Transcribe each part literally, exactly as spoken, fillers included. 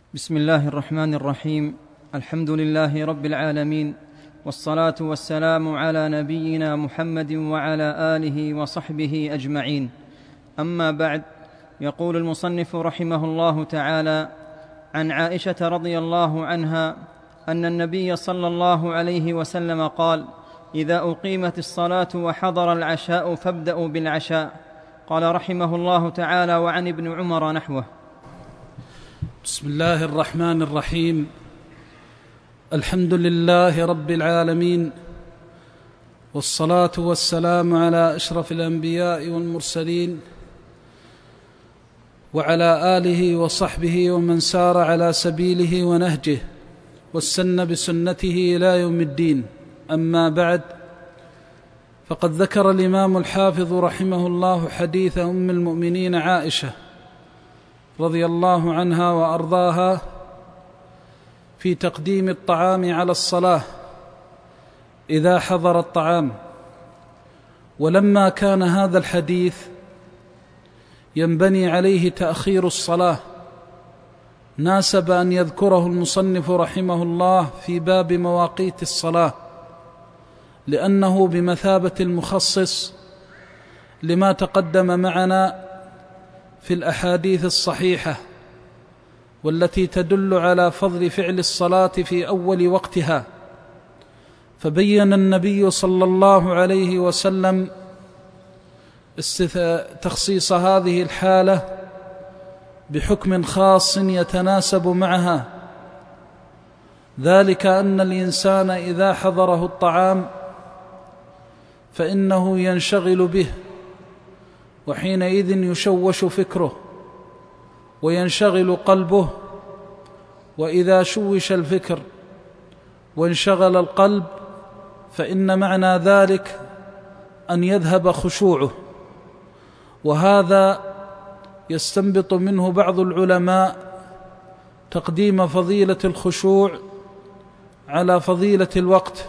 بسم الله الرحمن الرحيم. الحمد لله رب العالمين، والصلاة والسلام على نبينا محمد وعلى آله وصحبه أجمعين. أما بعد، يقول المصنف رحمه الله تعالى: عن عائشة رضي الله عنها أن النبي صلى الله عليه وسلم قال: إذا أقيمت الصلاة وحضر العشاء فابدأوا بالعشاء. قال رحمه الله تعالى: وعن ابن عمر نحوه. بسم الله الرحمن الرحيم. الحمد لله رب العالمين، والصلاة والسلام على أشرف الأنبياء والمرسلين وعلى آله وصحبه ومن سار على سبيله ونهجه واستنى بسنته إلى يوم الدين. أما بعد، فقد ذكر الإمام الحافظ رحمه الله حديث أم المؤمنين عائشة رضي الله عنها وأرضاها في تقديم الطعام على الصلاة إذا حضر الطعام. ولما كان هذا الحديث ينبني عليه تأخير الصلاة، ناسب أن يذكره المصنف رحمه الله في باب مواقيت الصلاة، لأنه بمثابة المخصص لما تقدم معنا في الأحاديث الصحيحة والتي تدل على فضل فعل الصلاة في أول وقتها. فبين النبي صلى الله عليه وسلم تخصيص هذه الحالة بحكم خاص يتناسب معها، ذلك أن الإنسان إذا حضره الطعام فإنه ينشغل به، وحينئذ يشوش فكره وينشغل قلبه. وإذا شوش الفكر وانشغل القلب فإن معنى ذلك أن يذهب خشوعه. وهذا يستنبط منه بعض العلماء تقديم فضيلة الخشوع على فضيلة الوقت،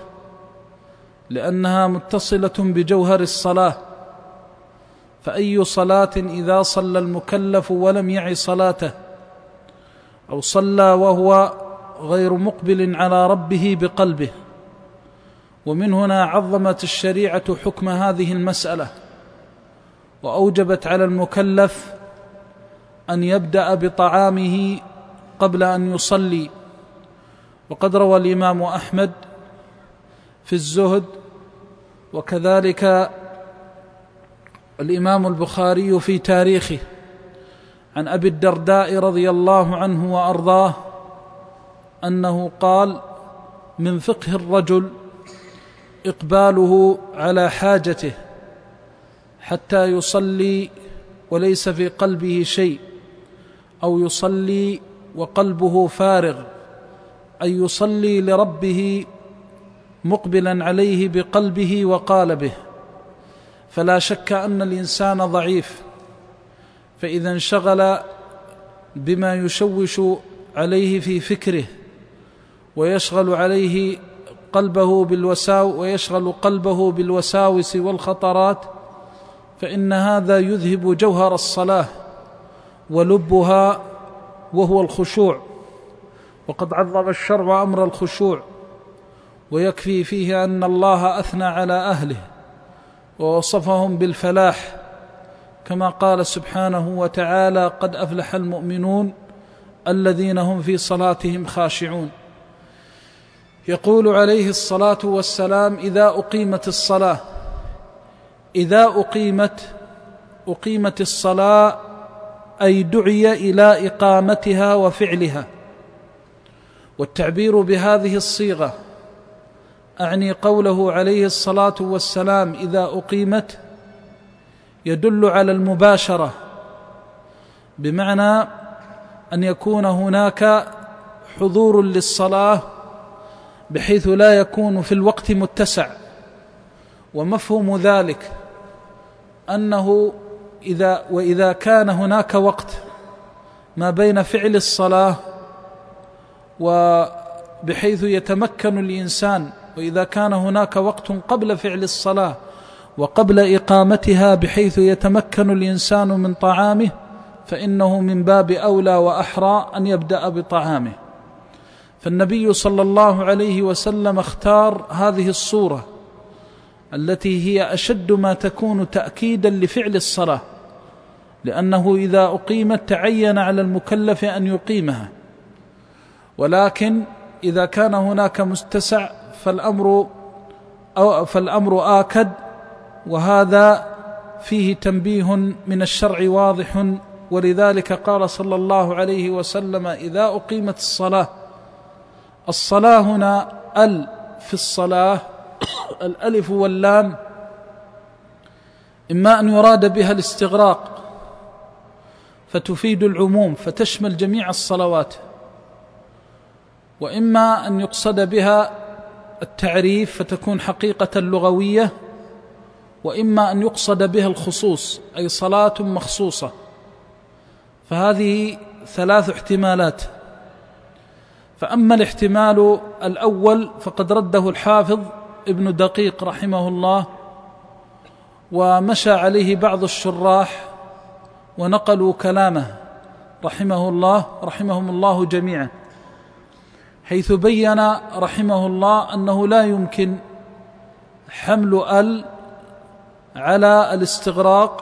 لأنها متصلة بجوهر الصلاة. فأي صلاة إذا صلى المكلف ولم يعي صلاته، أو صلى وهو غير مقبل على ربه بقلبه. ومن هنا عظمت الشريعة حكم هذه المسألة، وأوجبت على المكلف أن يبدأ بطعامه قبل أن يصلي. وقد روى الإمام أحمد في الزهد، وكذلك الإمام البخاري في تاريخه، عن أبي الدرداء رضي الله عنه وأرضاه أنه قال: من فقه الرجل إقباله على حاجته حتى يصلي وليس في قلبه شيء، أو يصلي وقلبه فارغ، أي يصلي لربه مقبلا عليه بقلبه وقالبه. فلا شك أن الإنسان ضعيف، فإذا انشغل بما يشوش عليه في فكره ويشغل عليه قلبه بالوساو ويشغل قلبه بالوساوس والخطرات، فإن هذا يذهب جوهر الصلاة ولبها، وهو الخشوع. وقد عظم الشرع أمر الخشوع، ويكفي فيه أن الله أثنى على أهله ووصفهم بالفلاح، كما قال سبحانه وتعالى: قد أفلح المؤمنون الذين هم في صلاتهم خاشعون. يقول عليه الصلاة والسلام: إذا أقيمت الصلاة. إذا أقيمت أقيمت الصلاة أي دعي إلى إقامتها وفعلها. والتعبير بهذه الصيغة أعني قوله عليه الصلاة والسلام: إذا أقيمت، يدل على المباشرة، بمعنى أن يكون هناك حضور للصلاة بحيث لا يكون في الوقت متسع. ومفهوم ذلك أنه إذا وإذا كان هناك وقت ما بين فعل الصلاة وبحيث يتمكن الإنسان، وإذا كان هناك وقت قبل فعل الصلاة وقبل إقامتها بحيث يتمكن الإنسان من طعامه، فإنه من باب أولى وأحرى أن يبدأ بطعامه. فالنبي صلى الله عليه وسلم اختار هذه الصورة التي هي أشد ما تكون تأكيدا لفعل الصلاة، لأنه إذا أقيمت تعين على المكلف أن يقيمها، ولكن إذا كان هناك متسع فالأمر أو فالأمر آكد، وهذا فيه تنبيه من الشرع واضح. ولذلك قال صلى الله عليه وسلم: إذا أقيمت الصلاة. الصلاة هنا ال في الصلاة الألف واللام إما أن يراد بها الاستغراق فتفيد العموم فتشمل جميع الصلوات، وإما أن يقصد بها التعريف فتكون حقيقة لغوية، وإما أن يقصد بها الخصوص أي صلاة مخصوصة. فهذه ثلاث احتمالات. فأما الاحتمال الأول فقد رده الحافظ ابن دقيق رحمه الله، ومشى عليه بعض الشراح ونقلوا كلامه رحمه الله رحمهم الله جميعا، حيث بين رحمه الله أنه لا يمكن حمل ال على الاستغراق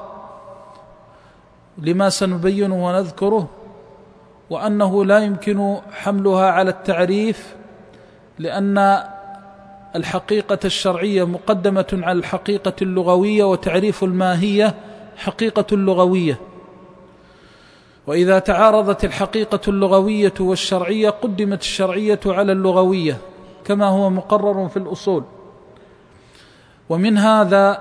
لما سنبينه ونذكره، وأنه لا يمكن حملها على التعريف لأن الحقيقة الشرعية مقدمة على الحقيقة اللغوية، وتعريف الماهية حقيقة لغوية، وإذا تعارضت الحقيقة اللغوية والشرعية قدمت الشرعية على اللغوية كما هو مقرر في الأصول. ومن هذا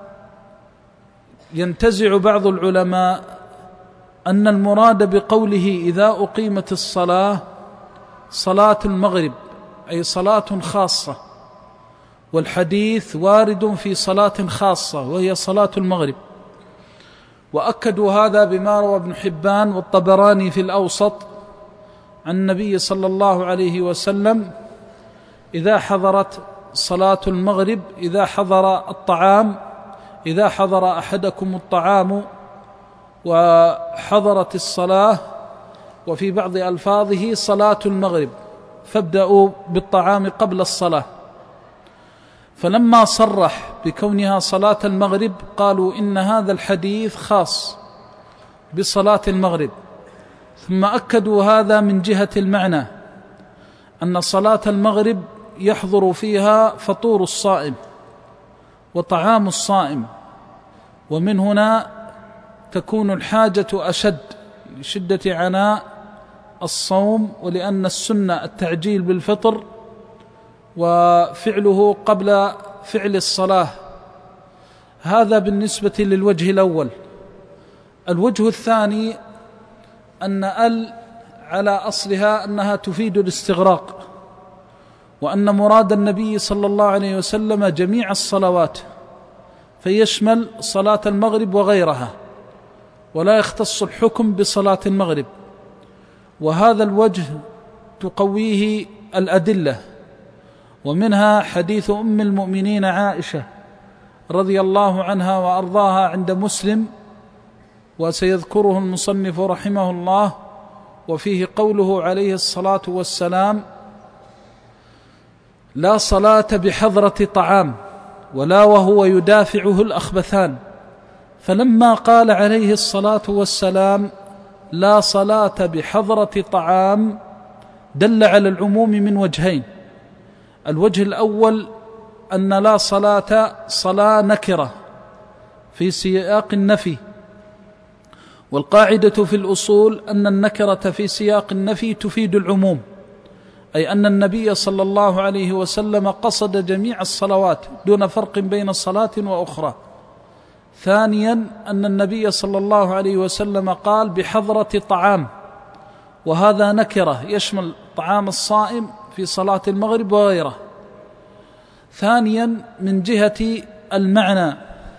ينتزع بعض العلماء أن المراد بقوله إذا أقيمت الصلاة صلاة المغرب، أي صلاة خاصة، والحديث وارد في صلاة خاصة وهي صلاة المغرب. وأكدوا هذا بما روى ابن حبان والطبراني في الأوسط عن النبي صلى الله عليه وسلم: إذا حضرت صلاة المغرب، إذا حضر الطعام، إذا حضر أحدكم الطعام وحضرت الصلاة، وفي بعض ألفاظه صلاة المغرب، فابدأوا بالطعام قبل الصلاة. فلما صرح بكونها صلاة المغرب قالوا إن هذا الحديث خاص بصلاة المغرب، ثم أكدوا هذا من جهة المعنى، أن صلاة المغرب يحضر فيها فطور الصائم وطعام الصائم، ومن هنا تكون الحاجة أشد لشدة عناء الصوم، ولأن السنة التعجيل بالفطر وفعله قبل فعل الصلاة. هذا بالنسبة للوجه الأول. الوجه الثاني أن ال على أصلها أنها تفيد الاستغراق، وأن مراد النبي صلى الله عليه وسلم جميع الصلوات، فيشمل صلاة المغرب وغيرها، ولا يختص الحكم بصلاة المغرب. وهذا الوجه تقويه الأدلة، ومنها حديث أم المؤمنين عائشة رضي الله عنها وأرضاها عند مسلم، وسيذكره المصنف رحمه الله، وفيه قوله عليه الصلاة والسلام: لا صلاة بحضرة طعام ولا وهو يدافعه الأخبثان. فلما قال عليه الصلاة والسلام لا صلاة بحضرة طعام دل على العموم من وجهين. الوجه الأول أن لا صلاة صلاة نكرة في سياق النفي، والقاعدة في الأصول أن النكرة في سياق النفي تفيد العموم، أي أن النبي صلى الله عليه وسلم قصد جميع الصلوات دون فرق بين صلاة وأخرى. ثانيا أن النبي صلى الله عليه وسلم قال بحضرة طعام، وهذا نكرة يشمل طعام الصائم في صلاة المغرب وغيره. ثانيا من جهة المعنى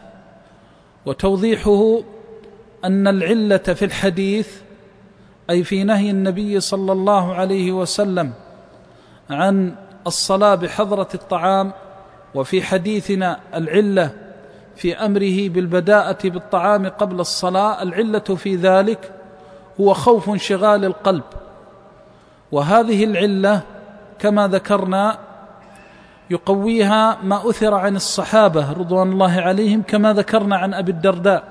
وتوضيحه أن العلة في الحديث أي في نهي النبي صلى الله عليه وسلم عن الصلاة بحضرة الطعام، وفي حديثنا العلة في أمره بالبداءة بالطعام قبل الصلاة، العلة في ذلك هو خوف انشغال القلب، وهذه العلة كما ذكرنا يقويها ما أثر عن الصحابة رضوان الله عليهم كما ذكرنا عن أبي الدرداء،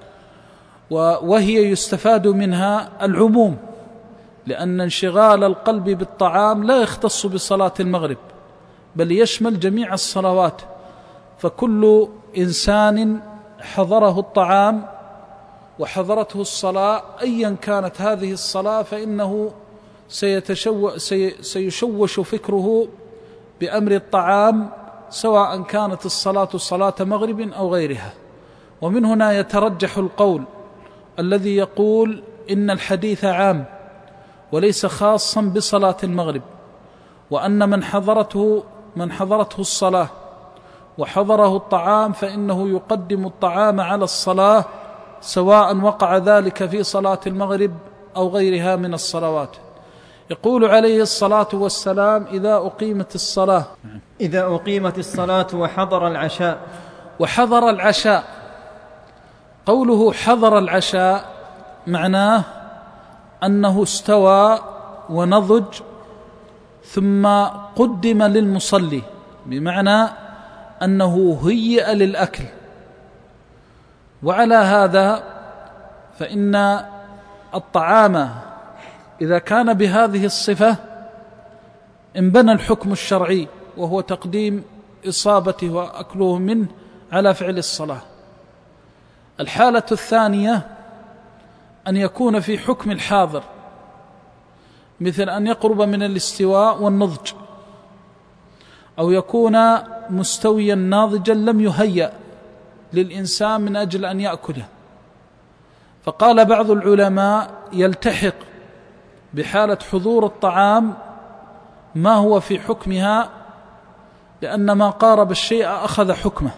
وهي يستفاد منها العموم، لأن انشغال القلب بالطعام لا يختص بصلاة المغرب بل يشمل جميع الصلوات، فكل إنسان حضره الطعام وحضرته الصلاة أيا كانت هذه الصلاة فإنه سيتشو سيشوش فكره بأمر الطعام، سواء كانت الصلاة صلاة مغرب أو غيرها. ومن هنا يترجح القول الذي يقول إن الحديث عام وليس خاصا بصلاة المغرب، وأن من حضرته من حضرته الصلاة وحضره الطعام فإنه يقدم الطعام على الصلاة، سواء وقع ذلك في صلاة المغرب أو غيرها من الصلوات. يقول عليه الصلاة والسلام: إذا أقيمت الصلاة إذا أقيمت الصلاة وحضر العشاء. وحضر العشاء، قوله حضر العشاء معناه أنه استوى ونضج ثم قدم للمصلي، بمعنى أنه هيئ للأكل. وعلى هذا فإن الطعام إذا كان بهذه الصفة انبنى الحكم الشرعي، وهو تقديم إصابته وأكله منه على فعل الصلاة. الحالة الثانية أن يكون في حكم الحاضر، مثل أن يقرب من الاستواء والنضج، أو يكون مستويا ناضجا لم يهيأ للإنسان من أجل أن يأكله. فقال بعض العلماء: يلتحق بحالة حضور الطعام ما هو في حكمها، لأن ما قارب الشيء أخذ حكمه.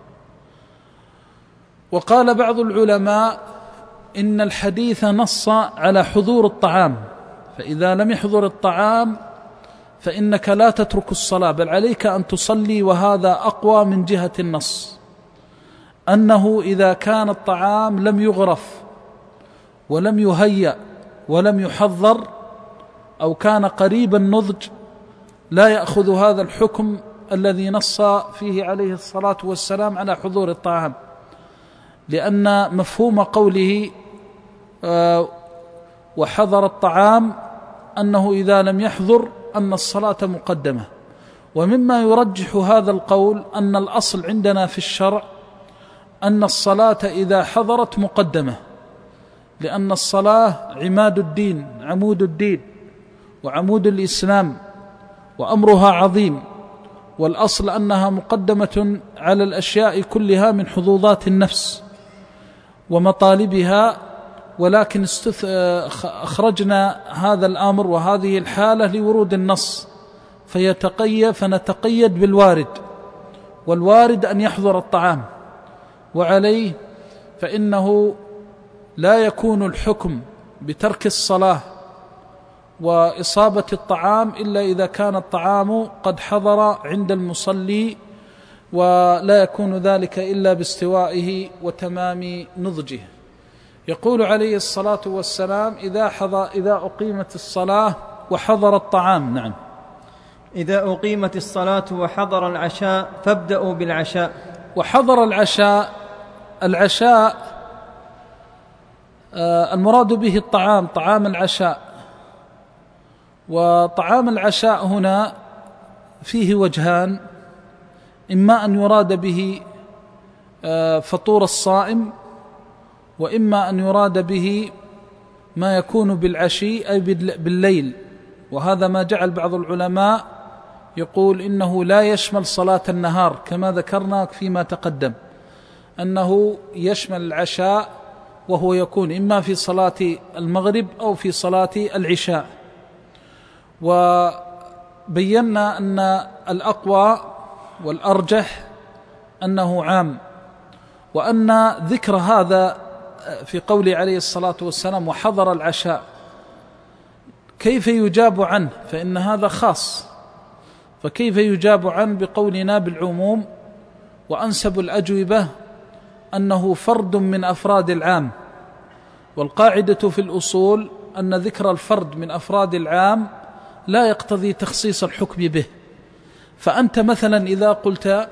وقال بعض العلماء: إن الحديث نص على حضور الطعام، فإذا لم يحضر الطعام فإنك لا تترك الصلاة بل عليك أن تصلي، وهذا أقوى من جهة النص، أنه إذا كان الطعام لم يغرف ولم يهيأ ولم يحضر أو كان قريب النضج لا يأخذ هذا الحكم الذي نص فيه عليه الصلاة والسلام على حضور الطعام، لأن مفهوم قوله آه وحضر الطعام أنه إذا لم يحضر أن الصلاة مقدمة. ومما يرجح هذا القول أن الأصل عندنا في الشرع أن الصلاة إذا حضرت مقدمة، لأن الصلاة عماد الدين، عمود الدين وعمود الإسلام، وأمرها عظيم، والأصل أنها مقدمة على الأشياء كلها من حظوظات النفس ومطالبها، ولكن أخرجنا هذا الأمر وهذه الحالة لورود النص فيتقيد فنتقيد بالوارد، والوارد أن يحضر الطعام، وعليه فإنه لا يكون الحكم بترك الصلاة وإصابة الطعام إلا إذا كان الطعام قد حضر عند المصلي، ولا يكون ذلك إلا باستوائه وتمام نضجه. يقول عليه الصلاة والسلام: إذا حضر إذا أقيمت الصلاة وحضر الطعام. نعم. إذا أقيمت الصلاة وحضر العشاء فابدأوا بالعشاء. وحضر العشاء، العشاء آه المراد به الطعام، طعام العشاء. وطعام العشاء هنا فيه وجهان: إما أن يراد به آه فطور الصائم، وإما أن يراد به ما يكون بالعشي أي بالليل. وهذا ما جعل بعض العلماء يقول إنه لا يشمل صلاة النهار، كما ذكرنا فيما تقدم أنه يشمل العشاء، وهو يكون إما في صلاة المغرب أو في صلاة العشاء. وبينا أن الأقوى والأرجح أنه عام، وأن ذكر هذا في قوله عليه الصلاة والسلام وحضر العشاء كيف يجاب عنه؟ فإن هذا خاص، فكيف يجاب عنه بقولنا بالعموم؟ وأنسب الأجوبة أنه فرد من أفراد العام، والقاعدة في الأصول أن ذكر الفرد من أفراد العام لا يقتضي تخصيص الحكم به. فأنت مثلا إذا قلت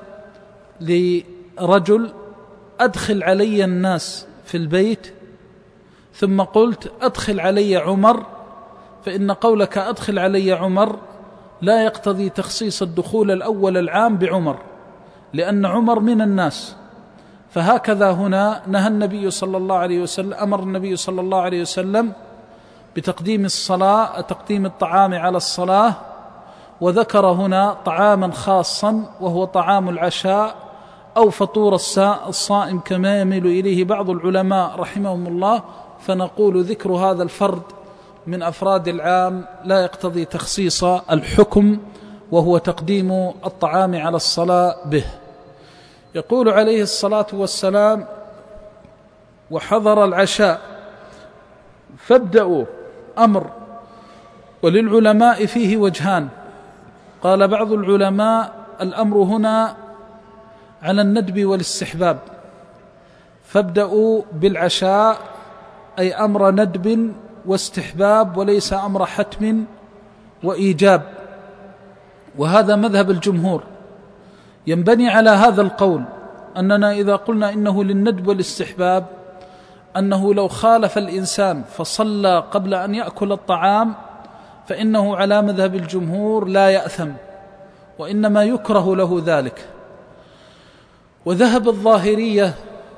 لرجل أدخل علي الناس في البيت ثم قلت أدخل علي عمر، فإن قولك أدخل علي عمر لا يقتضي تخصيص الدخول الأول العام بعمر، لأن عمر من الناس. فهكذا هنا نهى النبي صلى الله عليه وسلم، أمر النبي صلى الله عليه وسلم بتقديم الصلاة تقديم الطعام على الصلاة، وذكر هنا طعاما خاصا وهو طعام العشاء أو فطور الصائم كما يميل إليه بعض العلماء رحمهم الله. فنقول ذكر هذا الفرد من أفراد العام لا يقتضي تخصيص الحكم، وهو تقديم الطعام على الصلاة به. يقول عليه الصلاة والسلام: وحضر العشاء فابدأوا أمر. وللعلماء فيه وجهان. قال بعض العلماء: الأمر هنا على الندب والاستحباب، فابدأوا بالعشاء أي أمر ندب واستحباب وليس أمر حتم وإيجاب، وهذا مذهب الجمهور. ينبني على هذا القول أننا إذا قلنا إنه للندب والاستحباب، أنه لو خالف الإنسان فصلى قبل أن يأكل الطعام فإنه على مذهب الجمهور لا يأثم، وإنما يكره له ذلك. وذهب الظاهرية،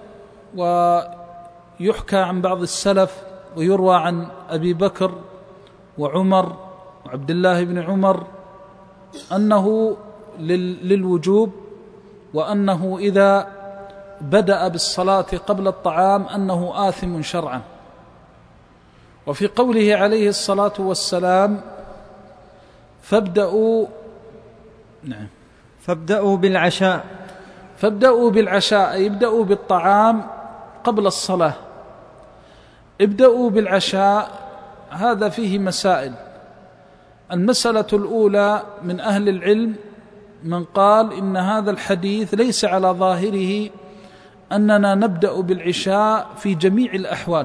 ويحكى عن بعض السلف ويروى عن أبي بكر وعمر وعبد الله بن عمر أنه للوجوب، وأنه إذا بدأ بالصلاة قبل الطعام أنه آثم شرعا. وفي قوله عليه الصلاة والسلام: فابدأوا نعم فابدأوا بالعشاء فابدأوا بالعشاء أي ابدأوا بالطعام قبل الصلاة. ابدأوا بالعشاء هذا فيه مسائل. المسألة الأولى من أهل العلم من قال إن هذا الحديث ليس على ظاهره أننا نبدأ بالعشاء في جميع الأحوال،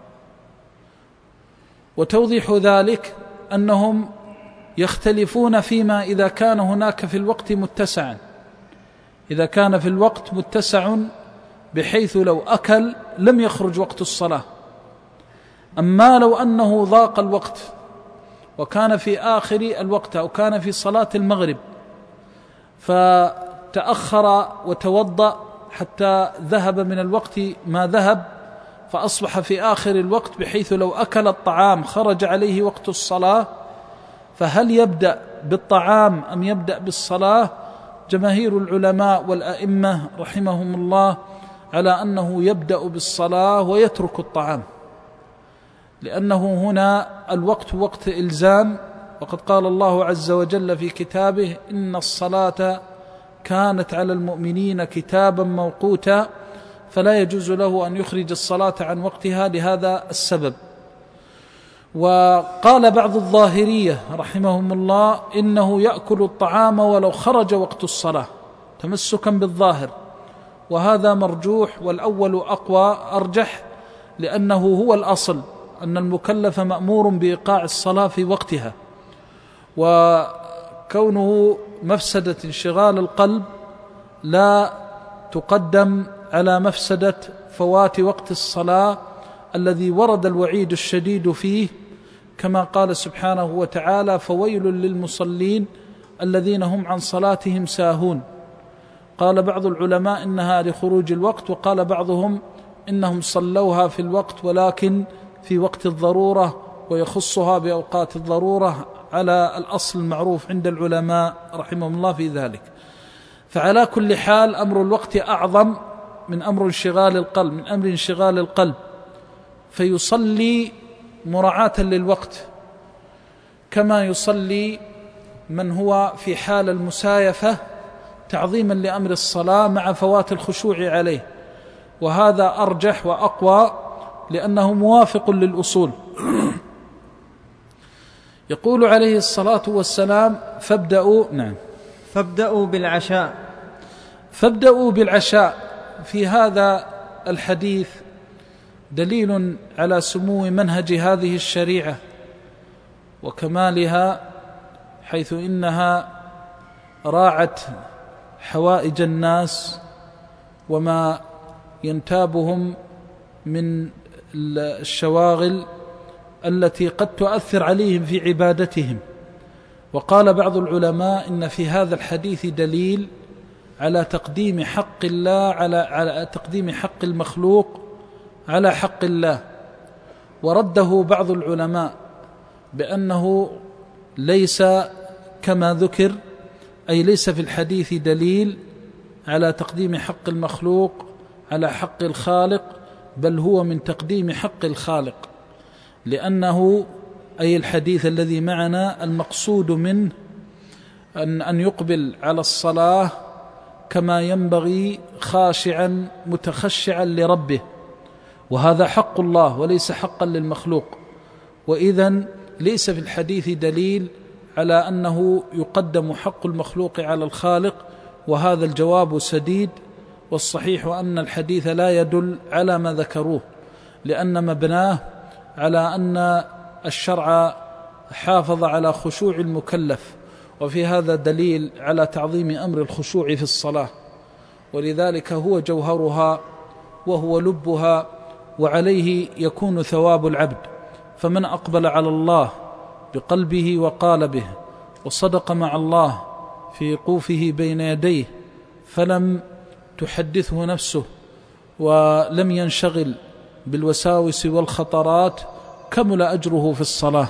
وتوضيح ذلك أنهم يختلفون فيما إذا كان هناك في الوقت متسعا، إذا كان في الوقت متسع بحيث لو أكل لم يخرج وقت الصلاة. أما لو أنه ضاق الوقت وكان في آخر الوقت أو كان في صلاة المغرب فتأخر وتوضأ حتى ذهب من الوقت ما ذهب فأصبح في آخر الوقت بحيث لو أكل الطعام خرج عليه وقت الصلاة، فهل يبدأ بالطعام أم يبدأ بالصلاة؟ جماهير العلماء والأئمة رحمهم الله على أنه يبدأ بالصلاة ويترك الطعام، لأنه هنا الوقت وقت إلزام، وقد قال الله عز وجل في كتابه: إن الصلاة كانت على المؤمنين كتابا موقوتا، فلا يجوز له أن يخرج الصلاة عن وقتها لهذا السبب. وقال بعض الظاهرية رحمهم الله إنه يأكل الطعام ولو خرج وقت الصلاة تمسكا بالظاهر، وهذا مرجوح، والأول أقوى أرجح، لأنه هو الأصل أن المكلف مأمور بإيقاع الصلاة في وقتها، وكونه مفسدة انشغال القلب لا تقدم على مفسدة فوات وقت الصلاة الذي ورد الوعيد الشديد فيه، كما قال سبحانه وتعالى: فويل للمصلين الذين هم عن صلاتهم ساهون. قال بعض العلماء إنها لخروج الوقت، وقال بعضهم إنهم صلوها في الوقت ولكن في وقت الضرورة، ويخصها بأوقات الضرورة على الأصل المعروف عند العلماء رحمهم الله في ذلك. فعلى كل حال أمر الوقت أعظم من أمر انشغال القلب من أمر انشغال القلب فيصلي مراعاة للوقت، كما يصلي من هو في حال المسايفة تعظيما لأمر الصلاة مع فوات الخشوع عليه، وهذا أرجح وأقوى لأنه موافق للأصول. يقول عليه الصلاة والسلام: فابدأوا نعم فابدأوا بالعشاء فابدأوا بالعشاء. في هذا الحديث دليل على سمو منهج هذه الشريعة وكمالها، حيث إنها راعت حوائج الناس وما ينتابهم من الشواغل التي قد تؤثر عليهم في عبادتهم. وقال بعض العلماء إن في هذا الحديث دليل على تقديم حق الله على على تقديم حق المخلوق على حق الله. ورده بعض العلماء بأنه ليس كما ذكر، أي ليس في الحديث دليل على تقديم حق المخلوق على حق الخالق، بل هو من تقديم حق الخالق، لأنه أي الحديث الذي معنا المقصود منه أن أن يقبل على الصلاة كما ينبغي خاشعا متخشعا لربه، وهذا حق الله وليس حقا للمخلوق. وإذن ليس في الحديث دليل على أنه يقدم حق المخلوق على الخالق، وهذا الجواب سديد. والصحيح أن الحديث لا يدل على ما ذكروه، لأن مبناه على أن الشرع حافظ على خشوع المكلف، وفي هذا دليل على تعظيم أمر الخشوع في الصلاة، ولذلك هو جوهرها وهو لبها، وعليه يكون ثواب العبد. فمن أقبل على الله بقلبه وقالبه وصدق مع الله في وقوفه بين يديه، فلم تحدثه نفسه ولم ينشغل بالوساوس والخطرات، كمل أجره في الصلاة.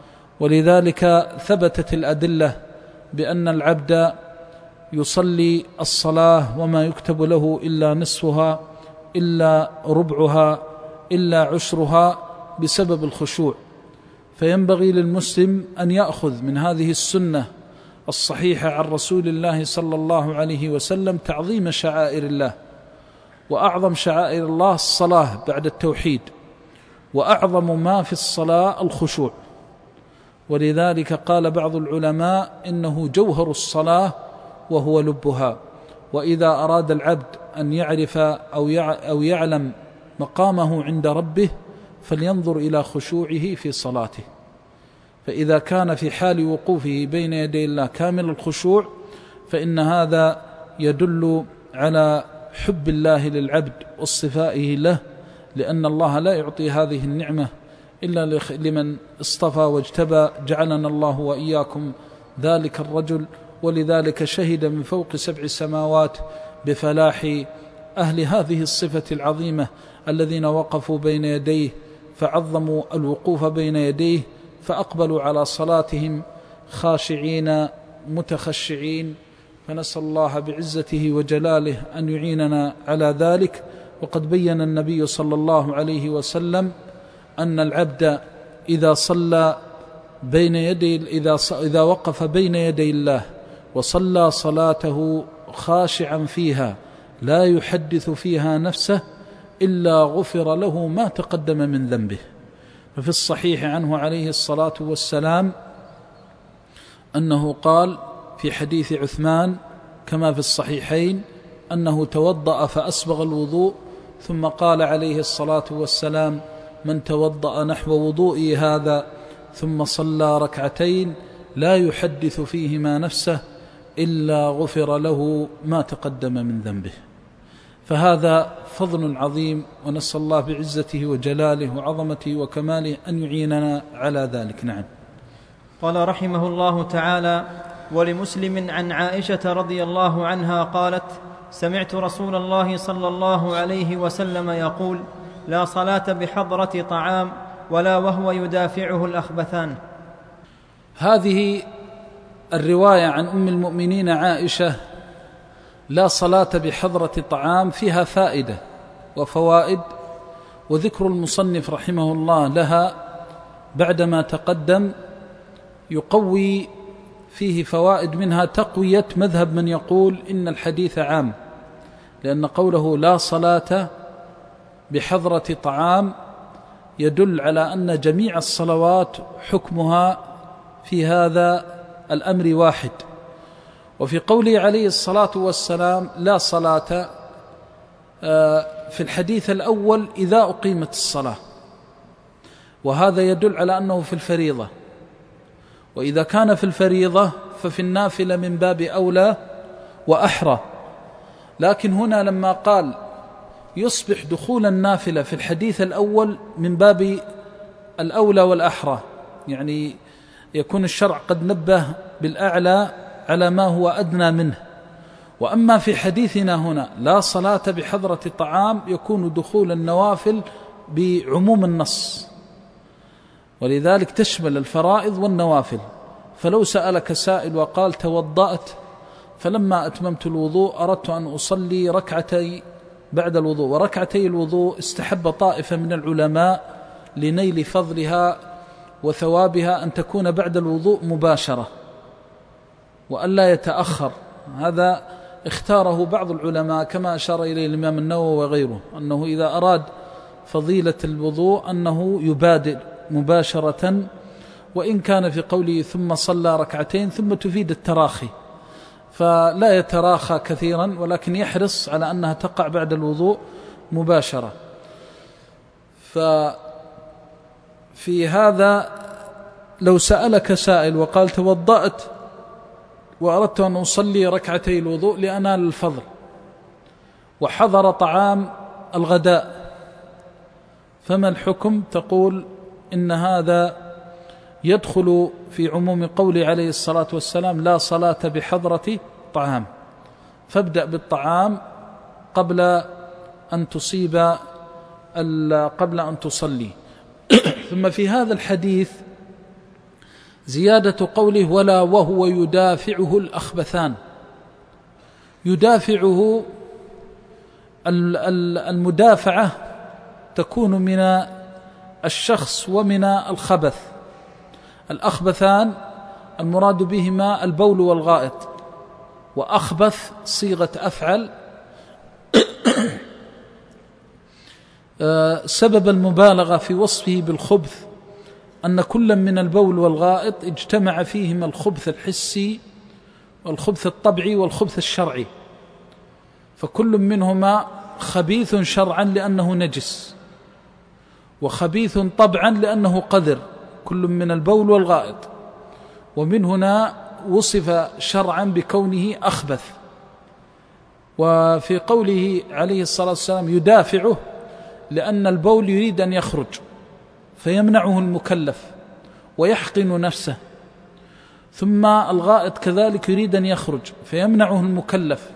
ولذلك ثبتت الأدلة بأن العبد يصلي الصلاة وما يكتب له إلا نصفها إلا ربعها إلا عشرها بسبب الخشوع. فينبغي للمسلم أن يأخذ من هذه السنة الصحيحة عن رسول الله صلى الله عليه وسلم تعظيم شعائر الله، وأعظم شعائر الله الصلاة بعد التوحيد، وأعظم ما في الصلاة الخشوع. ولذلك قال بعض العلماء إنه جوهر الصلاة وهو لبها. وإذا أراد العبد أن يعرف أو يعلم مقامه عند ربه فلينظر إلى خشوعه في صلاته، فإذا كان في حال وقوفه بين يدي الله كامل الخشوع فإن هذا يدل على حب الله للعبد واصطفائه له، لأن الله لا يعطي هذه النعمة إلا لمن اصطفى واجتبى، جعلنا الله وإياكم ذلك الرجل. ولذلك شهد من فوق سبع سماوات بفلاح أهل هذه الصفة العظيمة الذين وقفوا بين يديه فعظموا الوقوف بين يديه، فأقبلوا على صلاتهم خاشعين متخشعين. فنسأل الله بعزته وجلاله أن يعيننا على ذلك. وقد بين النبي صلى الله عليه وسلم أن العبد إذا صلى بين يدي إذا إذا وقف بين يدي الله وصلى صلاته خاشعا فيها لا يحدث فيها نفسه إلا غفر له ما تقدم من ذنبه. ففي الصحيح عنه عليه الصلاة والسلام أنه قال في حديث عثمان كما في الصحيحين أنه توضأ فأسبغ الوضوء، ثم قال عليه الصلاة والسلام: من توضأ نحو وضوئي هذا ثم صلى ركعتين لا يحدث فيهما نفسه إلا غفر له ما تقدم من ذنبه. فهذا فضل عظيم، ونسأل الله بعزته وجلاله وعظمته وكماله أن يعيننا على ذلك. نعم. قال رحمه الله تعالى: ولمسلم عن عائشة رضي الله عنها قالت: سمعت رسول الله صلى الله عليه وسلم يقول: لا صلاة بحضرة طعام ولا وهو يدافعه الأخبثان. هذه الرواية عن أم المؤمنين عائشة لا صلاة بحضرة طعام فيها فائدة وفوائد، وذكر المصنف رحمه الله لها بعدما تقدم يقوي فيه فوائد، منها تقوية مذهب من يقول إن الحديث عام، لأن قوله لا صلاة بحضرة طعام يدل على أن جميع الصلوات حكمها في هذا الأمر واحد. وفي قوله عليه الصلاة والسلام لا صلاة، في الحديث الأول إذا أقيمت الصلاة، وهذا يدل على أنه في الفريضة، وإذا كان في الفريضة ففي النافلة من باب أولى وأحرى. لكن هنا لما قال يصبح دخول النافلة في الحديث الأول من باب الأولى والأحرى، يعني يكون الشرع قد نبه بالأعلى على ما هو أدنى منه. وأما في حديثنا هنا لا صلاة بحضرة الطعام يكون دخول النوافل بعموم النص، ولذلك تشمل الفرائض والنوافل. فلو سألك سائل وقال توضأت فلما أتممت الوضوء أردت أن أصلي ركعتي بعد الوضوء، وركعتي الوضوء استحب طائفة من العلماء لنيل فضلها وثوابها أن تكون بعد الوضوء مباشرة وألا يتأخر. هذا اختاره بعض العلماء كما أشار إليه الإمام النووي وغيره، أنه إذا أراد فضيلة الوضوء أنه يبادر مباشرة، وإن كان في قوله ثم صلى ركعتين ثم تفيد التراخي، فلا يتراخى كثيرا ولكن يحرص على أنها تقع بعد الوضوء مباشرة. ففي هذا لو سألك سائل وقال توضأت وأردت أن أصلي ركعتي الوضوء لأنال الفضل، وحضر طعام الغداء، فما الحكم؟ تقول إن هذا يدخل في عموم قوله عليه الصلاة والسلام لا صلاة بحضرة طعام، فابدأ بالطعام قبل أن تصيب قبل أن تصلي. ثم في هذا الحديث زيادة قوله ولا وهو يدافعه الأخبثان. يدافعه، المدافعة تكون من الشخص ومن الخبث. الأخبثان المراد بهما البول والغائط، وأخبث صيغة أفعل. سبب المبالغة في وصفه بالخبث أن كل من البول والغائط اجتمع فيهما الخبث الحسي والخبث الطبعي والخبث الشرعي، فكل منهما خبيث شرعا لأنه نجس، وخبيث طبعا لأنه قذر، كل من البول والغائط. ومن هنا وصف شرعا بكونه أخبث. وفي قوله عليه الصلاة والسلام يدافعه لأن البول يريد أن يخرج فيمنعه المكلف ويحقن نفسه، ثم الغائط كذلك يريد أن يخرج فيمنعه المكلف،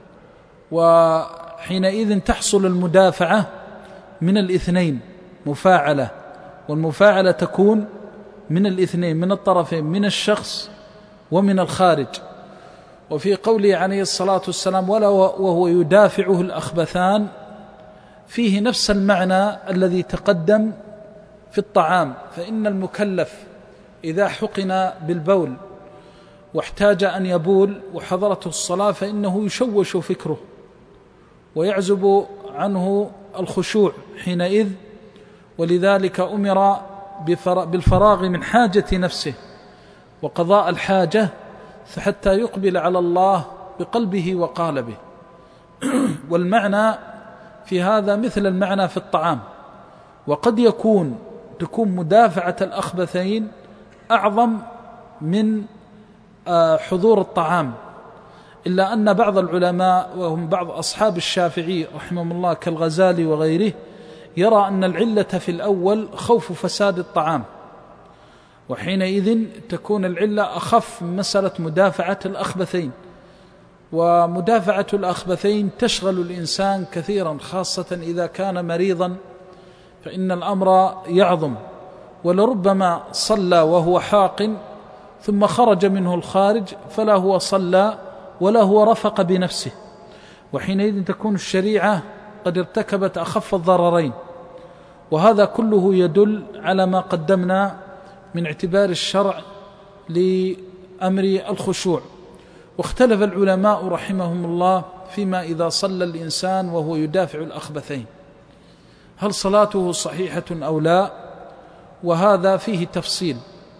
وحينئذ تحصل المدافعة من الاثنين مفاعلة، والمفاعلة تكون من الاثنين من الطرفين، من الشخص ومن الخارج. وفي قوله عليه الصلاة والسلام ولا وهو يدافعه الأخبثان فيه نفس المعنى الذي تقدم في الطعام، فإن المكلف إذا حقن بالبول واحتاج أن يبول وحضرته الصلاة فإنه يشوش فكره ويعزب عنه الخشوع حينئذ، ولذلك أمر بالفراغ من حاجة نفسه وقضاء الحاجة حتى يقبل على الله بقلبه وقالبه. والمعنى في هذا مثل المعنى في الطعام، وقد يكون تكون مدافعة الأخبثين أعظم من حضور الطعام، إلا أن بعض العلماء وهم بعض أصحاب الشافعي رحمهم الله كالغزالي وغيره يرى أن العلة في الأول خوف فساد الطعام، وحينئذ تكون العلة أخف من مسألة مدافعة الأخبثين. ومدافعة الأخبثين تشغل الإنسان كثيرا، خاصة إذا كان مريضا فإن الأمر يعظم، ولربما صلى وهو حاق ثم خرج منه الخارج فلا هو صلى ولا هو رفق بنفسه، وحينئذ تكون الشريعة قد ارتكبت أخف الضررين. وهذا كله يدل على ما قدمنا من اعتبار الشرع لأمر الخشوع. واختلف العلماء رحمهم الله فيما إذا صلى الإنسان وهو يدافع الأخبثين هل صلاته صحيحة أو لا، وهذا فيه تفصيل.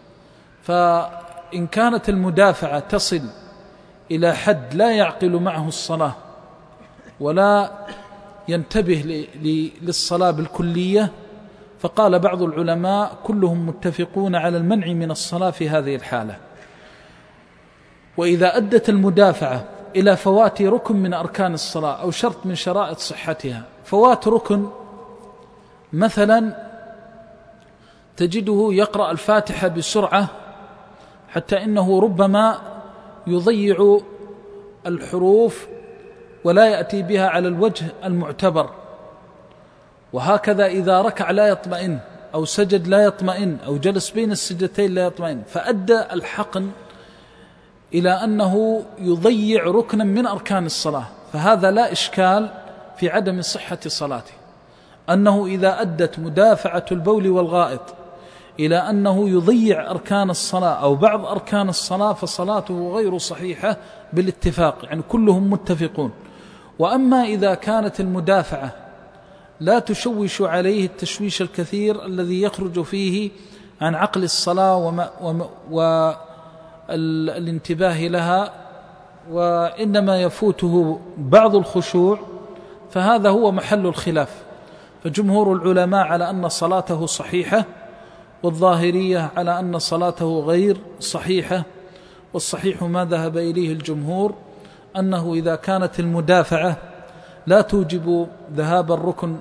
فإن كانت المدافعة تصل إلى حد لا يعقل معه الصلاة ولا ينتبه للصلاة بالكلية، فقال بعض العلماء كلهم متفقون على المنع من الصلاة في هذه الحالة. وإذا أدت المدافعة إلى فوات ركن من أركان الصلاة أو شرط من شرائط صحتها، فوات ركن مثلا تجده يقرأ الفاتحة بسرعة حتى إنه ربما يضيع الحروف ولا يأتي بها على الوجه المعتبر، وهكذا إذا ركع لا يطمئن أو سجد لا يطمئن أو جلس بين السجدتين لا يطمئن، فأدى الحقن إلى أنه يضيع ركنا من أركان الصلاة، فهذا لا إشكال في عدم صحة صلاته. أنه إذا أدت مدافعة البول والغائط إلى أنه يضيع أركان الصلاة أو بعض أركان الصلاة فصلاته غير صحيحة بالاتفاق، يعني كلهم متفقون. وأما إذا كانت المدافعة لا تشوش عليه التشويش الكثير الذي يخرج فيه عن عقل الصلاة وما وما والانتباه لها، وإنما يفوته بعض الخشوع، فهذا هو محل الخلاف. فجمهور العلماء على أن صلاته صحيحة، والظاهرية على أن صلاته غير صحيحة. والصحيح ما ذهب إليه الجمهور أنه إذا كانت المدافعة لا توجب ذهاب الركن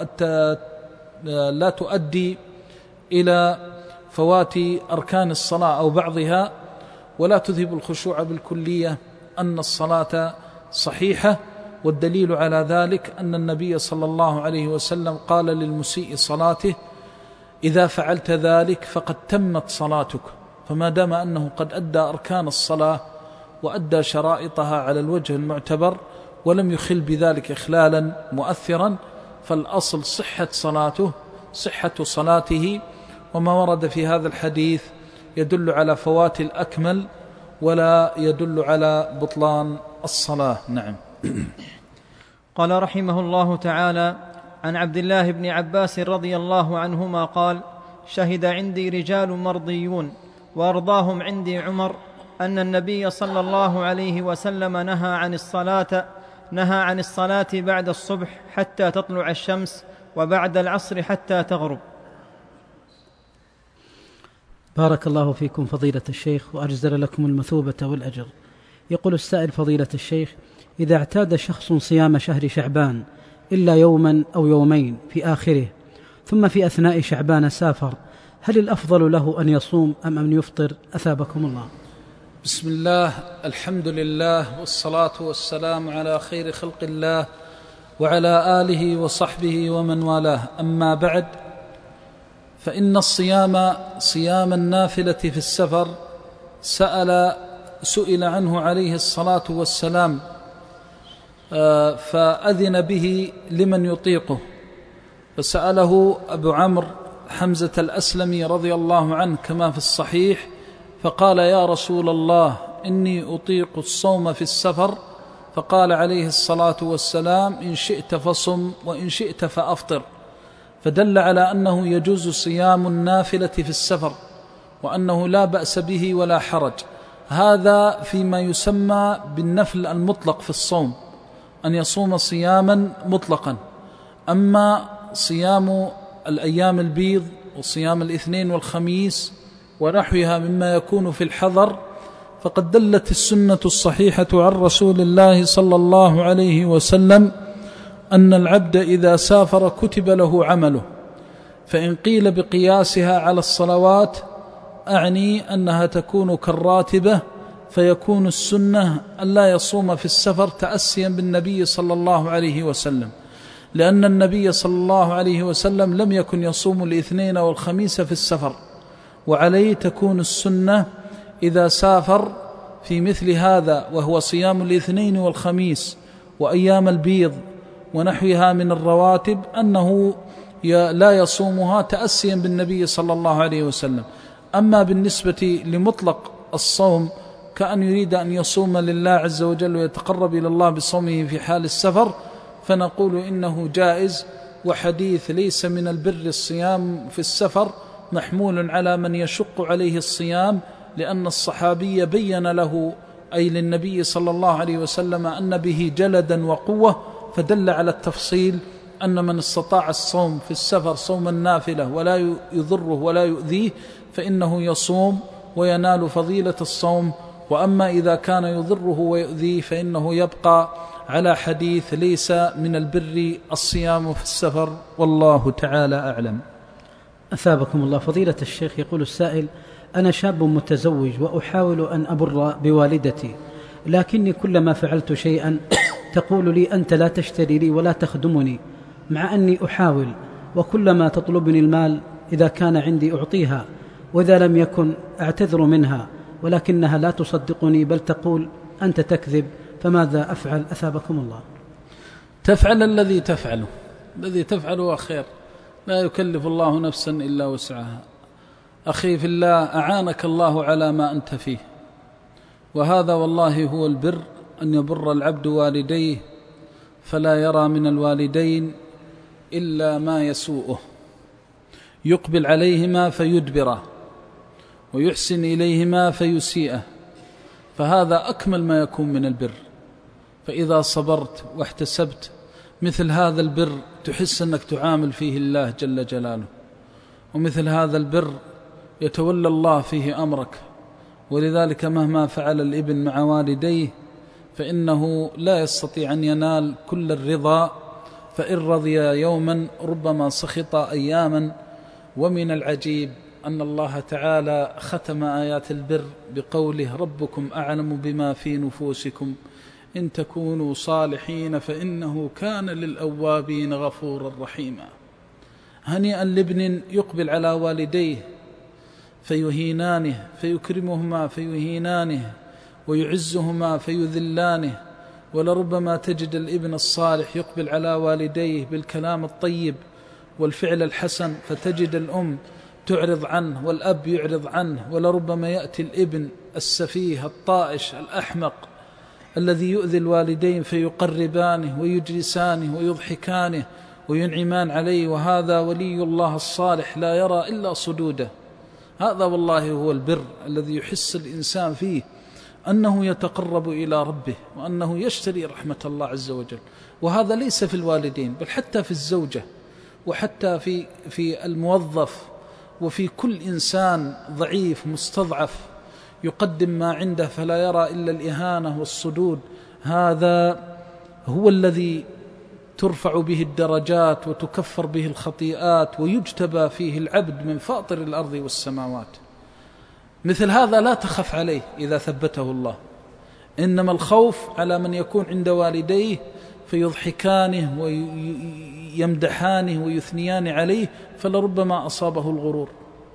لا تؤدي إلى فوات أركان الصلاة أو بعضها ولا تذهب الخشوع بالكلية، أن الصلاة صحيحة. والدليل على ذلك أن النبي صلى الله عليه وسلم قال للمسيء صلاته: إذا فعلت ذلك فقد تمت صلاتك. فما دام أنه قد أدى أركان الصلاة وأدى شرائطها على الوجه المعتبر ولم يخل بذلك إخلالا مؤثرا، فالأصل صحة صلاته صحة صلاته. وما ورد في هذا الحديث يدل على فوات الأكمل ولا يدل على بطلان الصلاة. نعم. قال رحمه الله تعالى: عن عبد الله بن عباس رضي الله عنهما قال: شهد عندي رجال مرضيون وأرضاهم عندي عمر أن النبي صلى الله عليه وسلم نهى عن الصلاة نهى عن الصلاة بعد الصبح حتى تطلع الشمس، وبعد العصر حتى تغرب. بارك الله فيكم فضيلة الشيخ وأجزل لكم المثوبة والأجر. يقول السائل: فضيلة الشيخ، إذا اعتاد شخص صيام شهر شعبان إلا يوما أو يومين في آخره، ثم في أثناء شعبان سافر، هل الأفضل له أن يصوم أم أن يفطر؟ أثابكم الله. بسم الله، الحمد لله، والصلاة والسلام على خير خلق الله وعلى آله وصحبه ومن والاه. أما بعد، فإن الصيام صيام النافلة في السفر سأل سئل عنه عليه الصلاة والسلام فأذن به لمن يطيقه، فسأله أبو عمرو حمزة الأسلمي رضي الله عنه كما في الصحيح، فقال: يا رسول الله، إني أطيق الصوم في السفر. فقال عليه الصلاة والسلام: إن شئت فصم وإن شئت فأفطر. فدل على أنه يجوز صيام النافلة في السفر، وأنه لا بأس به ولا حرج. هذا فيما يسمى بالنفل المطلق في الصوم، أن يصوم صياما مطلقا. أما صيام الأيام البيض وصيام الاثنين والخميس ونحوها مما يكون في الحضر، فقد دلت السنة الصحيحة عن رسول الله صلى الله عليه وسلم أن العبد إذا سافر كتب له عمله. فإن قيل بقياسها على الصلوات، أعني أنها تكون كالراتبة، فيكون السنة ألا يصوم في السفر تأسيا بالنبي صلى الله عليه وسلم، لأن النبي صلى الله عليه وسلم لم يكن يصوم الاثنين والخميس في السفر، وعليه تكون السنة إذا سافر في مثل هذا وهو صيام الاثنين والخميس وأيام البيض ونحوها من الرواتب أنه لا يصومها تأسيا بالنبي صلى الله عليه وسلم. أما بالنسبة لمطلق الصوم كأن يريد أن يصوم لله عز وجل ويتقرب إلى الله بصومه في حال السفر، فنقول إنه جائز. وحديث ليس من البر الصيام في السفر محمول على من يشق عليه الصيام، لأن الصحابي بين له أي للنبي صلى الله عليه وسلم أن به جلدا وقوة، فدل على التفصيل أن من استطاع الصوم في السفر صوم النافلة ولا يضره ولا يؤذيه فإنه يصوم وينال فضيلة الصوم، وأما إذا كان يضره ويؤذيه فإنه يبقى على حديث ليس من البر الصيام في السفر، والله تعالى أعلم. أثابكم الله. فضيلة الشيخ، يقول السائل: أنا شاب متزوج وأحاول أن أبر بوالدتي، لكني كلما فعلت شيئا تقول لي أنت لا تشتري لي ولا تخدمني، مع أني أحاول، وكلما تطلبني المال إذا كان عندي أعطيها، وإذا لم يكن أعتذر منها، ولكنها لا تصدقني بل تقول أنت تكذب، فماذا أفعل أثابكم الله؟ تفعل الذي تفعله، الذي تفعله خير، لا يكلف الله نفسا إلا وسعها. أخي في الله، أعانك الله على ما أنت فيه، وهذا والله هو البر، أن يبر العبد والديه فلا يرى من الوالدين إلا ما يسوءه، يقبل عليهما فيدبره، ويحسن إليهما فيسيئه، فهذا أكمل ما يكون من البر. فإذا صبرت واحتسبت مثل هذا البر تحس أنك تعامل فيه الله جل جلاله، ومثل هذا البر يتولى الله فيه أمرك. ولذلك مهما فعل الابن مع والديه فإنه لا يستطيع أن ينال كل الرضا، فإن رضي يوما ربما سخط أياما. ومن العجيب أن الله تعالى ختم آيات البر بقوله: ربكم أعلم بما في نفوسكم إن تكونوا صالحين فإنه كان للأوابين غفورا رحيما. هنيئا لابن يقبل على والديه فيهينانه، فيكرمهما فيهينانه، ويعزهما فيذلانه. ولربما تجد الابن الصالح يقبل على والديه بالكلام الطيب والفعل الحسن، فتجد الأم تعرض عنه والأب يعرض عنه. ولربما يأتي الابن السفيه الطائش الأحمق الذي يؤذي الوالدين فيقربانه ويجلسانه ويضحكانه وينعمان عليه، وهذا ولي الله الصالح لا يرى إلا صدوده. هذا والله هو البر الذي يحس الإنسان فيه أنه يتقرب إلى ربه، وأنه يشتري رحمة الله عز وجل. وهذا ليس في الوالدين بل حتى في الزوجة، وحتى في في الموظف، وفي كل إنسان ضعيف مستضعف يقدم ما عنده فلا يرى إلا الإهانة والصدود. هذا هو الذي ترفع به الدرجات وتكفر به الخطيئات ويجتبى فيه العبد من فاطر الأرض والسماوات. مثل هذا لا تخف عليه إذا ثبته الله، إنما الخوف على من يكون عند والديه فيضحكانه ويمدحانه ويثنيان عليه فلربما أصابه الغرور.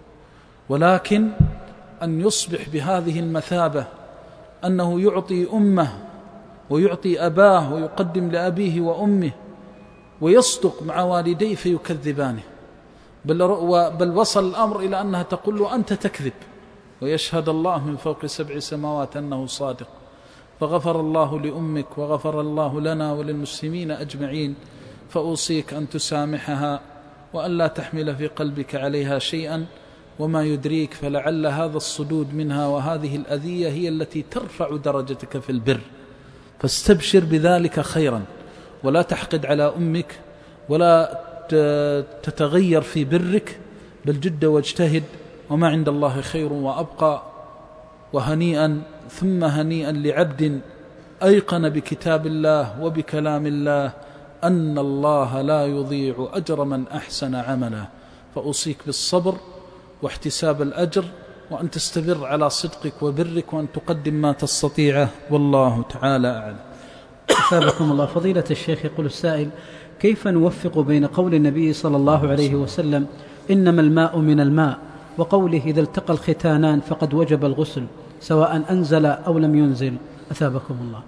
ولكن أن يصبح بهذه المثابة أنه يعطي أمه ويعطي أباه ويقدم لأبيه وأمه، ويصدق مع والديه فيكذبانه، بل, بل وصل الأمر إلى أنها تقول له أنت تكذب، ويشهد الله من فوق سبع سماوات أنه صادق. فغفر الله لأمك وغفر الله لنا وللمسلمين أجمعين. فأوصيك أن تسامحها وأن لا تحمل في قلبك عليها شيئا، وما يدريك فلعل هذا الصدود منها وهذه الأذية هي التي ترفع درجتك في البر، فاستبشر بذلك خيرا، ولا تحقد على أمك ولا تتغير في برك، بل جد واجتهد، وما عند الله خير وأبقى. وهنيئا ثم هنيئا لعبد أيقن بكتاب الله وبكلام الله أن الله لا يضيع أجر من أحسن عملا. فأوصيك بالصبر واحتساب الأجر، وأن تستمر على صدقك وبرك، وأن تقدم ما تستطيعه، والله تعالى أعلم. أثابكم الله. فضيلة الشيخ، يقول السائل: كيف نوفق بين قول النبي صلى الله عليه وسلم إنما الماء من الماء، وقوله إذا التقى الختانان فقد وجب الغسل سواء أنزل أو لم ينزل؟ أثابكم الله.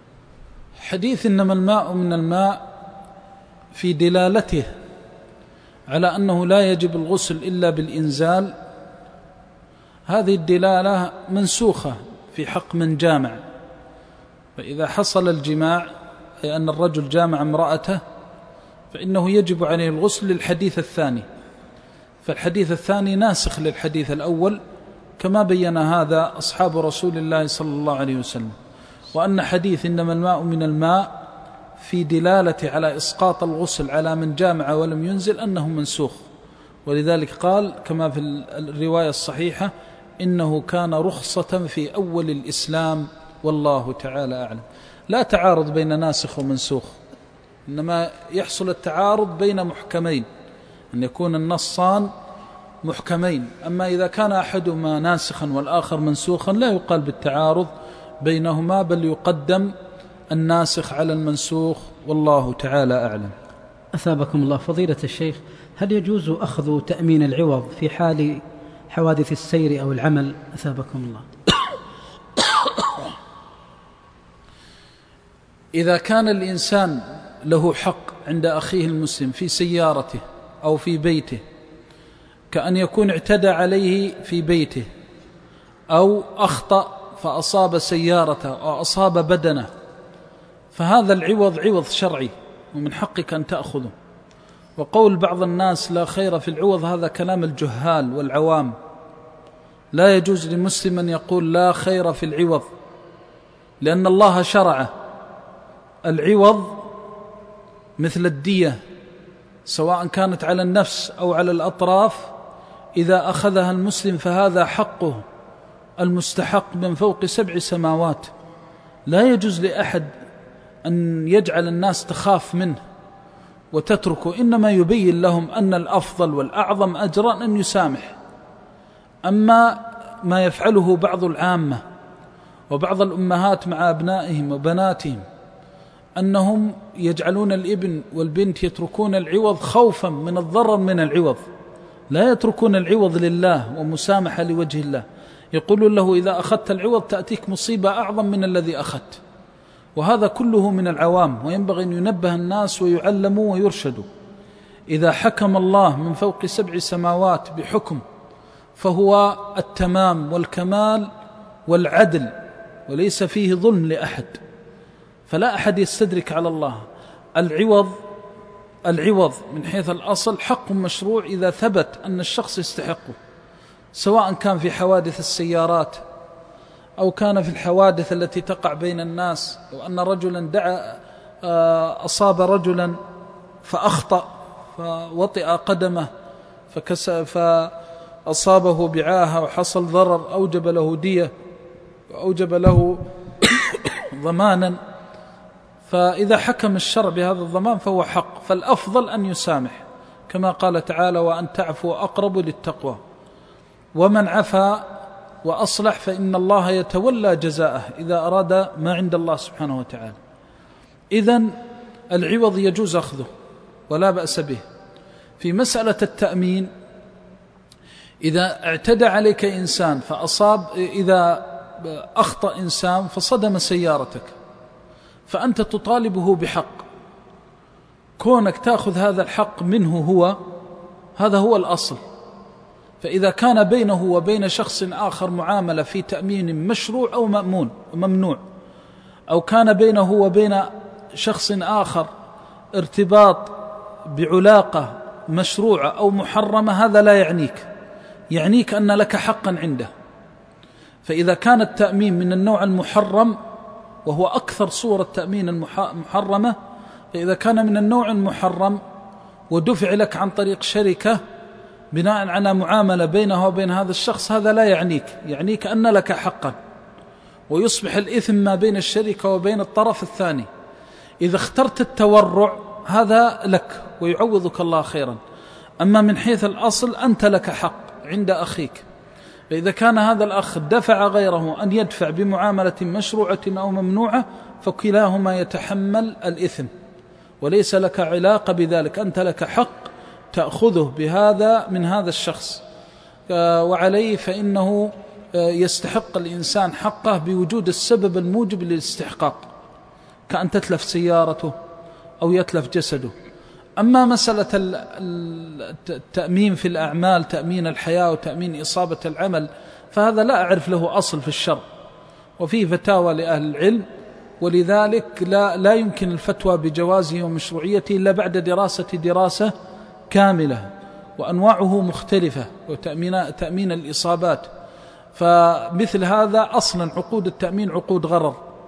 حديث إنما الماء من الماء في دلالته على أنه لا يجب الغسل إلا بالإنزال، هذه الدلالة منسوخة في حق من جامع. فإذا حصل الجماع، أي أن الرجل جامع امرأته، فإنه يجب عليه الغسل للحديث الثاني، فالحديث الثاني ناسخ للحديث الأول، كما بين هذا أصحاب رسول الله صلى الله عليه وسلم. وأن حديث إنما الماء من الماء في دلالة على إسقاط الغسل على من جامع ولم ينزل أنه منسوخ، ولذلك قال كما في الرواية الصحيحة إنه كان رخصة في أول الإسلام والله تعالى أعلم. لا تعارض بين ناسخ ومنسوخ، إنما يحصل التعارض بين محكمين، أن يكون النصان محكمين. أما إذا كان أحدهما ناسخا والآخر منسوخا لا يقال بالتعارض بينهما، بل يقدم الناسخ على المنسوخ والله تعالى أعلم. أثابكم الله فضيلة الشيخ، هل يجوز أخذ تأمين العوض في حال حوادث السير أو العمل؟ أثابكم الله. إذا كان الإنسان له حق عند أخيه المسلم في سيارته أو في بيته، كأن يكون اعتدى عليه في بيته أو أخطأ فأصاب سيارته أو أصاب بدنه، فهذا العوض عوض شرعي ومن حقك أن تأخذه. وقول بعض الناس لا خير في العوض هذا كلام الجهال والعوام. لا يجوز لمسلم أن يقول لا خير في العوض، لأن الله شرعه. العوض مثل الدية سواء كانت على النفس أو على الأطراف، إذا أخذها المسلم فهذا حقه المستحق من فوق سبع سماوات. لا يجوز لأحد أن يجعل الناس تخاف منه وتتركه، إنما يبين لهم أن الأفضل والأعظم أجرا أن يسامح. أما ما يفعله بعض العامة وبعض الأمهات مع أبنائهم وبناتهم، أنهم يجعلون الابن والبنت يتركون العوض خوفا من الضرر من العوض، لا يتركون العوض لله ومسامحة لوجه الله. يقولون له إذا أخذت العوض تأتيك مصيبة أعظم من الذي أخذت، وهذا كله من العوام، وينبغي أن ينبه الناس ويعلموا ويرشدوا. إذا حكم الله من فوق سبع سماوات بحكم فهو التمام والكمال والعدل، وليس فيه ظلم لأحد، فلا أحد يستدرك على الله. العوض العوض من حيث الأصل حق مشروع إذا ثبت أن الشخص يستحقه، سواء كان في حوادث السيارات أو كان في الحوادث التي تقع بين الناس. لو أن رجلا دعا أصاب رجلا فأخطأ فوطئ قدمه فأصابه بعاهة وحصل ضرر، أوجب له دية وأوجب له ضمانا، فإذا حكم الشرع بهذا الضمان فهو حق، فالأفضل أن يسامح، كما قال تعالى وأن تعفوا أقرب للتقوى. ومن عفا وأصلح فإن الله يتولى جزاءه إذا أراد ما عند الله سبحانه وتعالى. إذن العوض يجوز أخذه ولا بأس به. في مسألة التأمين، إذا اعتدى عليك إنسان فأصاب، إذا أخطأ إنسان فصدم سيارتك، فأنت تطالبه بحق، كونك تأخذ هذا الحق منه هو، هذا هو الأصل. فإذا كان بينه وبين شخص آخر معاملة في تأمين مشروع أو مأمون ممنوع، أو كان بينه وبين شخص آخر ارتباط بعلاقة مشروعة أو محرمة، هذا لا يعنيك، يعنيك أن لك حقا عنده. فإذا كان التأمين من النوع المحرم، وهو أكثر صورة تأمين المحرمة، فإذا كان من النوع المحرم ودفع لك عن طريق شركة بناء على معاملة بينه وبين هذا الشخص، هذا لا يعنيك، يعنيك أن لك حقا، ويصبح الإثم ما بين الشركة وبين الطرف الثاني. إذا اخترت التورع هذا لك ويعوضك الله خيرا، أما من حيث الأصل أنت لك حق عند أخيك. فإذا كان هذا الأخ دفع غيره أن يدفع بمعاملة مشروعة أو ممنوعة، فكلاهما يتحمل الإثم وليس لك علاقة بذلك، أنت لك حق تأخذه بهذا من هذا الشخص، وعليه فإنه يستحق الإنسان حقه بوجود السبب الموجب للاستحقاق، كأن تتلف سيارته أو يتلف جسده. أما مسألة التأمين في الأعمال، تأمين الحياة وتأمين إصابة العمل، فهذا لا أعرف له أصل في الشرع، وفيه فتاوى لأهل العلم، ولذلك لا, لا يمكن الفتوى بجوازه ومشروعيته إلا بعد دراسة دراسة كاملة، وأنواعه مختلفة، وتأمين تأمين الإصابات. فمثل هذا أصلا عقود التأمين عقود غرر،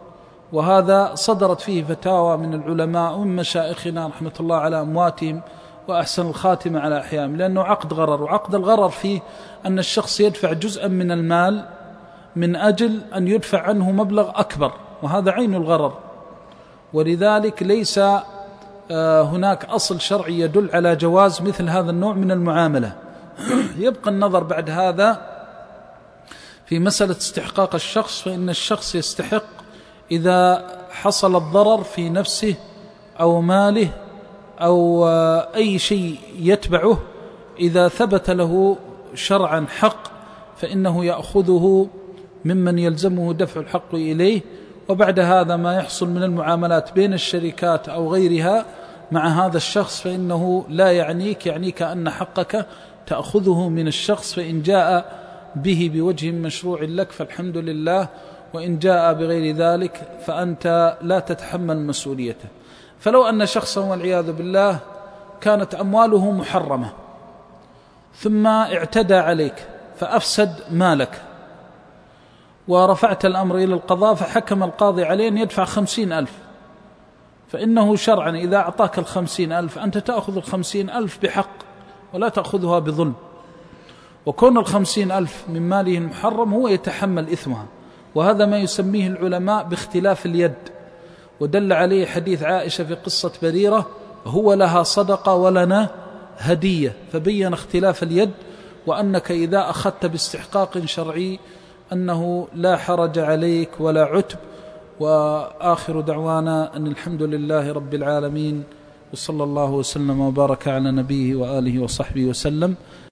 وهذا صدرت فيه فتاوى من العلماء ومن مشايخنا رحمة الله على أمواتهم وأحسن الخاتمة على أحيائهم، لأنه عقد غرر، وعقد الغرر فيه أن الشخص يدفع جزءا من المال من أجل أن يدفع عنه مبلغ أكبر، وهذا عين الغرر. ولذلك ليس هناك أصل شرعي يدل على جواز مثل هذا النوع من المعاملة. يبقى النظر بعد هذا في مسألة استحقاق الشخص، فإن الشخص يستحق إذا حصل الضرر في نفسه أو ماله أو أي شيء يتبعه، إذا ثبت له شرعا حق فإنه يأخذه ممن يلزمه دفع الحق إليه. وبعد هذا ما يحصل من المعاملات بين الشركات أو غيرها مع هذا الشخص فإنه لا يعنيك، يعنيك أن حقك تأخذه من الشخص، فإن جاء به بوجه مشروع لك فالحمد لله، وإن جاء بغير ذلك فأنت لا تتحمل مسؤوليته. فلو أن شخصا والعياذ بالله كانت أمواله محرمة ثم اعتدى عليك فأفسد مالك، ورفعت الأمر إلى القضاء فحكم القاضي عليه أن يدفع خمسين ألف، فإنه شرعا إذا أعطاك الخمسين ألف أنت تأخذ الخمسين ألف بحق ولا تأخذها بظلم، وكون الخمسين ألف من ماله المحرم هو يتحمل إثمها. وهذا ما يسميه العلماء باختلاف اليد، ودل عليه حديث عائشة في قصة بريرة: هو لها صدقة ولنا هدية، فبين اختلاف اليد، وأنك إذا أخذت باستحقاق شرعي أنه لا حرج عليك ولا عتب. وآخر دعوانا أن الحمد لله رب العالمين، وصلى الله وسلم وبارك على نبيه وآله وصحبه وسلم.